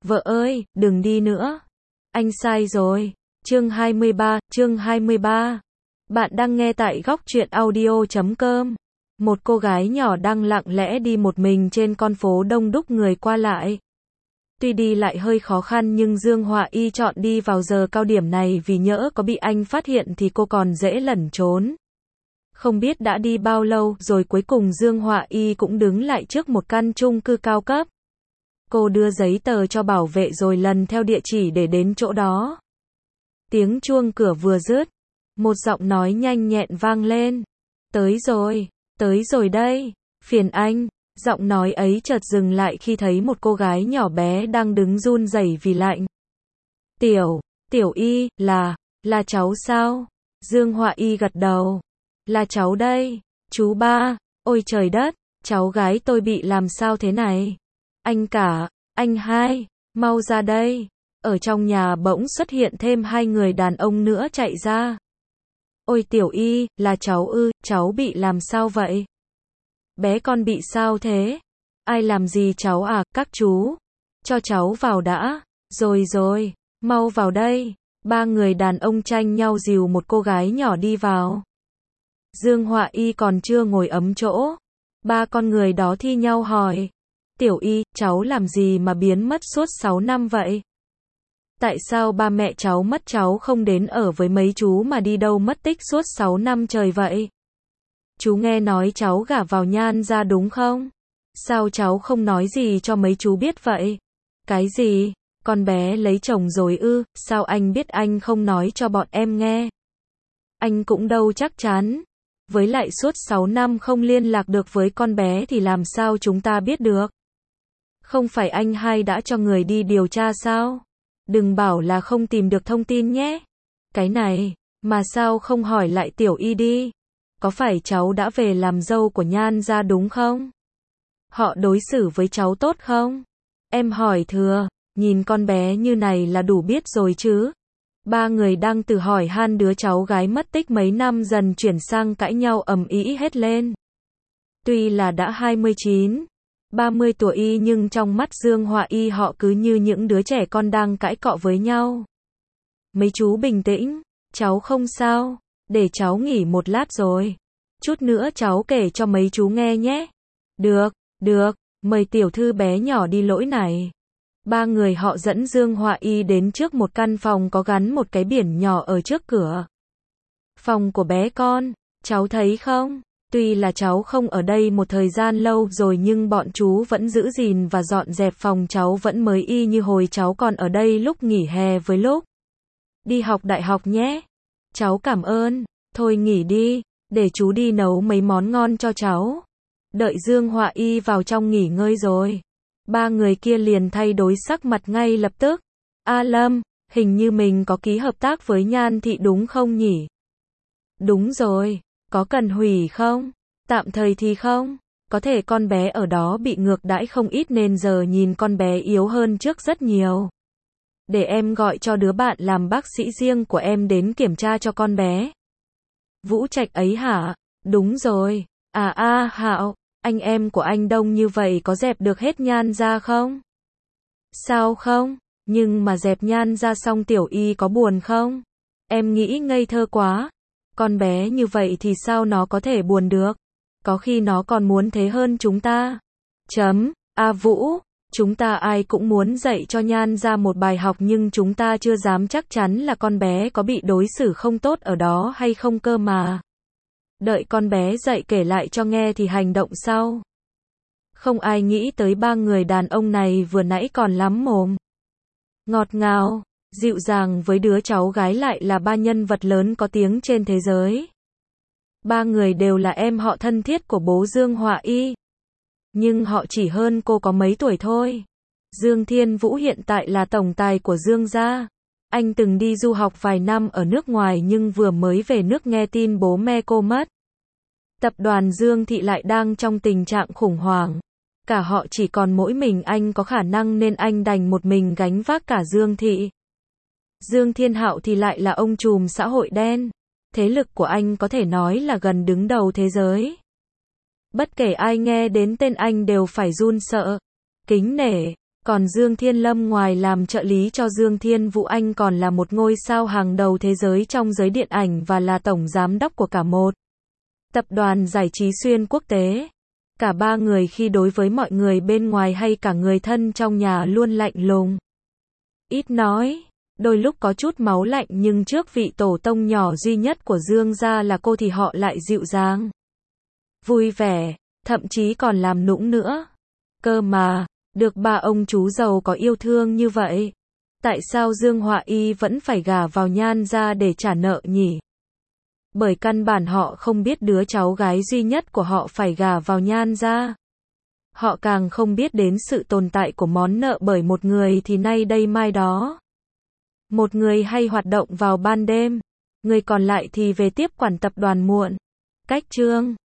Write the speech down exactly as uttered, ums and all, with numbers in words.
Vợ ơi, đừng đi nữa. Anh sai rồi. Chương hai mươi ba, chương hai mươi ba. Bạn đang nghe tại góc truyện audio chấm com. Một cô gái nhỏ đang lặng lẽ đi một mình trên con phố đông đúc người qua lại. Tuy đi lại hơi khó khăn nhưng Dương Họa Y chọn đi vào giờ cao điểm này vì nhỡ có bị anh phát hiện thì cô còn dễ lẩn trốn. Không biết đã đi bao lâu rồi cuối cùng Dương Họa Y cũng đứng lại trước một căn chung cư cao cấp. Cô đưa giấy tờ cho bảo vệ rồi lần theo địa chỉ để đến chỗ đó. Tiếng chuông cửa vừa dứt, một giọng nói nhanh nhẹn vang lên. Tới rồi, tới rồi đây, phiền anh. Giọng nói ấy chợt dừng lại khi thấy một cô gái nhỏ bé đang đứng run rẩy vì lạnh. Tiểu, Tiểu Y, là, là cháu sao? Dương Họa Y gật đầu. Là cháu đây, chú ba. Ôi trời đất, cháu gái tôi bị làm sao thế này? Anh cả, anh hai, mau ra đây. Ở trong nhà bỗng xuất hiện thêm hai người đàn ông nữa chạy ra. Ôi Tiểu Y, là cháu ư, cháu bị làm sao vậy? Bé con bị sao thế? Ai làm gì cháu à, các chú? Cho cháu vào đã. Rồi rồi, mau vào đây. Ba người đàn ông tranh nhau dìu một cô gái nhỏ đi vào. Dương Họa Y còn chưa ngồi ấm chỗ. Ba con người đó thi nhau hỏi. Tiểu Y, cháu làm gì mà biến mất suốt sáu năm vậy? Tại sao ba mẹ cháu mất cháu không đến ở với mấy chú mà đi đâu mất tích suốt sáu năm trời vậy? Chú nghe nói cháu gả vào Nhan gia đúng không? Sao cháu không nói gì cho mấy chú biết vậy? Cái gì? Con bé lấy chồng rồi ư? Sao anh biết anh không nói cho bọn em nghe? Anh cũng đâu chắc chắn. Với lại suốt sáu năm không liên lạc được với con bé thì làm sao chúng ta biết được? Không phải anh hai đã cho người đi điều tra sao? Đừng bảo là không tìm được thông tin nhé. Cái này, mà sao không hỏi lại Tiểu Y đi? Có phải cháu đã về làm dâu của Nhan gia đúng không? Họ đối xử với cháu tốt không? Em hỏi thừa, nhìn con bé như này là đủ biết rồi chứ. Ba người đang từ hỏi han đứa cháu gái mất tích mấy năm dần chuyển sang cãi nhau ầm ĩ hết lên. Tuy là đã hai mươi chín, ba mươi tuổi nhưng trong mắt Dương Họa Y họ cứ như những đứa trẻ con đang cãi cọ với nhau. Mấy chú bình tĩnh, cháu không sao, để cháu nghỉ một lát rồi. Chút nữa cháu kể cho mấy chú nghe nhé. Được, được, mời tiểu thư bé nhỏ đi lỗi này. Ba người họ dẫn Dương Họa Y đến trước một căn phòng có gắn một cái biển nhỏ ở trước cửa. Phòng của bé con, cháu thấy không? Tuy là cháu không ở đây một thời gian lâu rồi nhưng bọn chú vẫn giữ gìn và dọn dẹp phòng cháu vẫn mới y như hồi cháu còn ở đây lúc nghỉ hè với lúc đi học đại học nhé. Cháu cảm ơn, thôi nghỉ đi, để chú đi nấu mấy món ngon cho cháu. Đợi Dương Họa Y vào trong nghỉ ngơi rồi. Ba người kia liền thay đổi sắc mặt ngay lập tức. A Lâm, hình như mình có ký hợp tác với Nhan thị đúng không nhỉ? Đúng rồi, có cần hủy không? Tạm thời thì không. Có thể con bé ở đó bị ngược đãi không ít nên giờ nhìn con bé yếu hơn trước rất nhiều. Để em gọi cho đứa bạn làm bác sĩ riêng của em đến kiểm tra cho con bé. Vũ Trạch ấy hả? Đúng rồi. À a Hạo, anh em của anh đông như vậy có dẹp được hết Nhan gia không? Sao không? Nhưng mà dẹp Nhan gia xong Tiểu Y có buồn không? Em nghĩ ngây thơ quá. Con bé như vậy thì sao nó có thể buồn được? Có khi nó còn muốn thế hơn chúng ta. Chấm, A Vũ, chúng ta ai cũng muốn dạy cho Nhan gia một bài học nhưng chúng ta chưa dám chắc chắn là con bé có bị đối xử không tốt ở đó hay không cơ mà. Đợi con bé dậy kể lại cho nghe thì hành động sau. Không ai nghĩ tới ba người đàn ông này vừa nãy còn lắm mồm. Ngọt ngào, dịu dàng với đứa cháu gái lại là ba nhân vật lớn có tiếng trên thế giới. Ba người đều là em họ thân thiết của bố Dương Họa Y. Nhưng họ chỉ hơn cô có mấy tuổi thôi. Dương Thiên Vũ hiện tại là tổng tài của Dương gia. Anh từng đi du học vài năm ở nước ngoài nhưng vừa mới về nước nghe tin bố mẹ cô mất. Tập đoàn Dương Thị lại đang trong tình trạng khủng hoảng. Cả họ chỉ còn mỗi mình anh có khả năng nên anh đành một mình gánh vác cả Dương Thị. Dương Thiên Hạo thì lại là ông trùm xã hội đen. Thế lực của anh có thể nói là gần đứng đầu thế giới. Bất kể ai nghe đến tên anh đều phải run sợ, kính nể. Còn Dương Thiên Lâm ngoài làm trợ lý cho Dương Thiên Vũ Anh còn là một ngôi sao hàng đầu thế giới trong giới điện ảnh và là tổng giám đốc của cả một tập đoàn giải trí xuyên quốc tế. Cả ba người khi đối với mọi người bên ngoài hay cả người thân trong nhà luôn lạnh lùng, ít nói, đôi lúc có chút máu lạnh, nhưng trước vị tổ tông nhỏ duy nhất của Dương gia là cô thì họ lại dịu dàng, vui vẻ, thậm chí còn làm nũng nữa. Cơ mà, được ba ông chú giàu có yêu thương như vậy, tại sao Dương Họa Y vẫn phải gả vào Nhan gia để trả nợ nhỉ? Bởi căn bản họ không biết đứa cháu gái duy nhất của họ phải gả vào Nhan gia. Họ càng không biết đến sự tồn tại của món nợ, bởi một người thì nay đây mai đó. Một người hay hoạt động vào ban đêm, người còn lại thì về tiếp quản tập đoàn muộn. Cách chương